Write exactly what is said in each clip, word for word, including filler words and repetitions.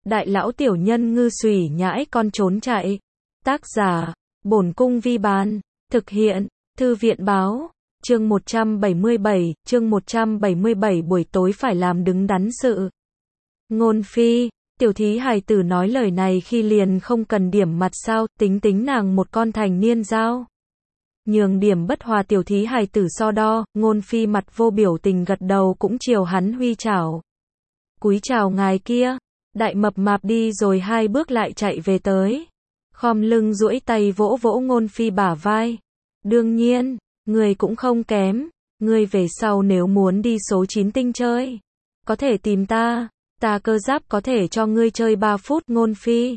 đại lão tiểu nhân ngư xùy nhãi con trốn chạy. Tác giả, Bổn Cung Vi Bán. Thực hiện, Thư viện Báo. Chương một trăm bảy mươi bảy, chương một trăm bảy mươi bảy buổi tối phải làm đứng đắn sự. Ngôn phi, tiểu thí hài tử nói lời này khi liền không cần điểm mặt sao, tính tính nàng một con thành niên giao. Nhường điểm bất hòa tiểu thí hài tử so đo, ngôn phi mặt vô biểu tình gật đầu cũng chiều hắn huy chào. Cúi chào ngài kia, đại mập mạp đi rồi hai bước lại chạy về tới. Khom lưng duỗi tay vỗ vỗ ngôn phi bả vai. Đương nhiên, người cũng không kém, người về sau nếu muốn đi số chín tinh chơi, có thể tìm ta, ta cơ giáp có thể cho ngươi chơi ba phút. Ngôn phi.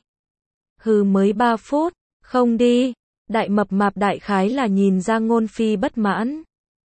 Hừ, mới ba phút, không đi. Đại mập mạp đại khái là nhìn ra ngôn phi bất mãn.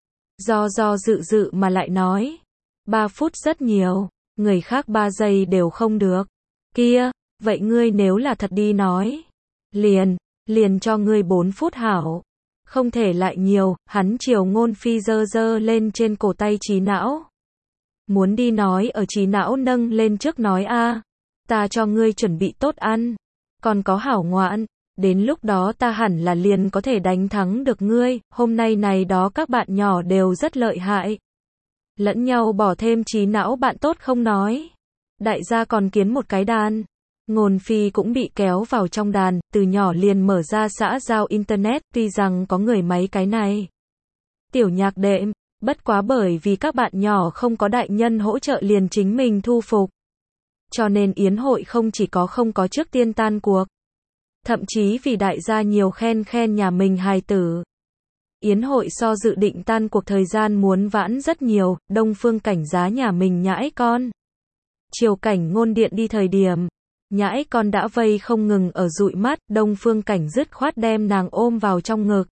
Do do dự dự mà lại nói. Ba phút rất nhiều, người khác ba giây đều không được. Kia, vậy ngươi nếu là thật đi nói. Liền, liền cho ngươi bốn phút hảo. Không thể lại nhiều, hắn chiều ngôn phi giơ giơ lên trên cổ tay trí não. Muốn đi nói ở trí não nâng lên trước nói a, ta cho ngươi chuẩn bị tốt ăn. Còn có hảo ngoạn. Đến lúc đó ta hẳn là liền có thể đánh thắng được ngươi, hôm nay này đó các bạn nhỏ đều rất lợi hại. Lẫn nhau bỏ thêm trí não bạn tốt không nói. Đại gia còn kiến một cái đàn. Ngôn phi cũng bị kéo vào trong đàn, từ nhỏ liền mở ra xã giao internet, tuy rằng có người máy cái này. Tiểu nhạc đệm, bất quá bởi vì các bạn nhỏ không có đại nhân hỗ trợ liền chính mình thu phục. Cho nên yến hội không chỉ có không có trước tiên tan cuộc. Thậm chí vì đại gia nhiều khen khen nhà mình hài tử. Yến hội so dự định tan cuộc thời gian muốn vãn rất nhiều, Đông Phương Cảnh giá nhà mình nhãi con. Chiều Cảnh Ngôn điện đi thời điểm, nhãi con đã vây không ngừng ở dụi mắt, Đông Phương Cảnh dứt khoát đem nàng ôm vào trong ngực.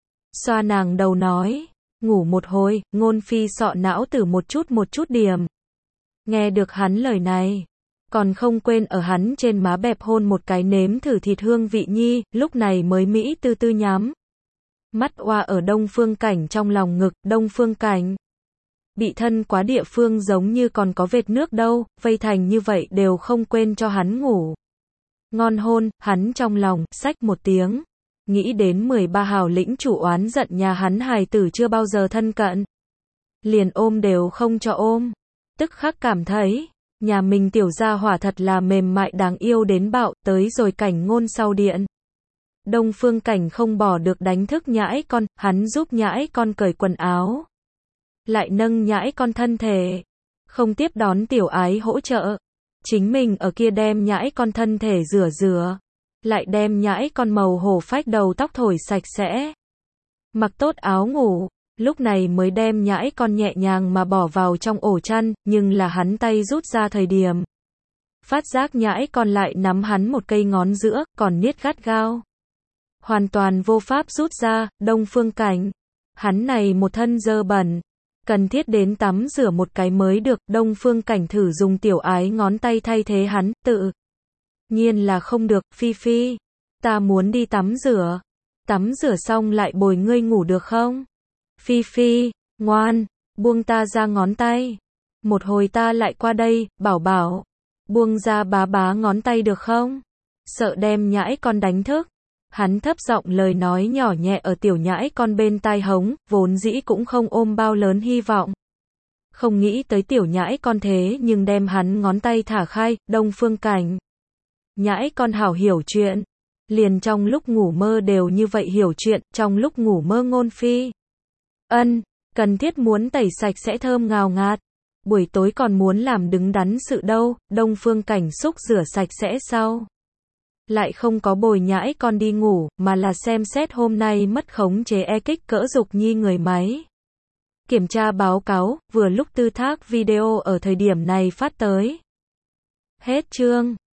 Xoa nàng đầu nói, ngủ một hồi, Ngôn phi sọ não tử một chút một chút điểm. Nghe được hắn lời này. Còn không quên ở hắn trên má bẹp hôn một cái nếm thử thịt hương vị nhi, lúc này mới Mỹ tư tư nhắm. Mắt oa ở Đông Phương Cảnh trong lòng ngực, Đông Phương Cảnh. Bị thân quá địa phương giống như còn có vệt nước đâu, vây thành như vậy đều không quên cho hắn ngủ. Ngon hôn, hắn trong lòng, xách một tiếng. Nghĩ đến mười ba hào lĩnh chủ oán giận nhà hắn hài tử chưa bao giờ thân cận. Liền ôm đều không cho ôm. Tức khắc cảm thấy. Nhà mình tiểu gia hỏa thật là mềm mại đáng yêu đến bạo, tới rồi Cảnh Ngôn sau điện. Đông Phương Cảnh không bỏ được đánh thức nhãi con, hắn giúp nhãi con cởi quần áo. Lại nâng nhãi con thân thể. Không tiếp đón tiểu ái hỗ trợ. Chính mình ở kia đem nhãi con thân thể rửa rửa. Lại đem nhãi con màu hổ phách đầu tóc thổi sạch sẽ. Mặc tốt áo ngủ. Lúc này mới đem nhãi con nhẹ nhàng mà bỏ vào trong ổ chăn, nhưng là hắn tay rút ra thời điểm. Phát giác nhãi con lại nắm hắn một cây ngón giữa, còn niết gắt gao. Hoàn toàn vô pháp rút ra, Đông Phương Cảnh. Hắn này một thân dơ bẩn. Cần thiết đến tắm rửa một cái mới được, Đông Phương Cảnh thử dùng tiểu ái ngón tay thay thế hắn, tự. Nhiên là không được, Phi Phi. Ta muốn đi tắm rửa. Tắm rửa xong lại bồi ngươi ngủ được không? Phi Phi, ngoan, buông ta ra ngón tay. Một hồi ta lại qua đây, bảo bảo. Buông ra bá bá ngón tay được không? Sợ đem nhãi con đánh thức. Hắn thấp giọng lời nói nhỏ nhẹ ở tiểu nhãi con bên tai hống, vốn dĩ cũng không ôm bao lớn hy vọng. Không nghĩ tới tiểu nhãi con thế nhưng đem hắn ngón tay thả khai, Đông Phương Cảnh. Nhãi con hảo hiểu chuyện. Liền trong lúc ngủ mơ đều như vậy hiểu chuyện, trong lúc ngủ mơ Ngôn phi. Ân, cần thiết muốn tẩy sạch sẽ thơm ngào ngạt. Buổi tối còn muốn làm đứng đắn sự đâu, Đông Phương Cảnh xúc rửa sạch sẽ sau. Lại không có bồi nhãi con đi ngủ, mà là xem xét hôm nay mất khống chế e kích cỡ dục nhi người máy. Kiểm tra báo cáo, vừa lúc tư thác video ở thời điểm này phát tới. Hết chương.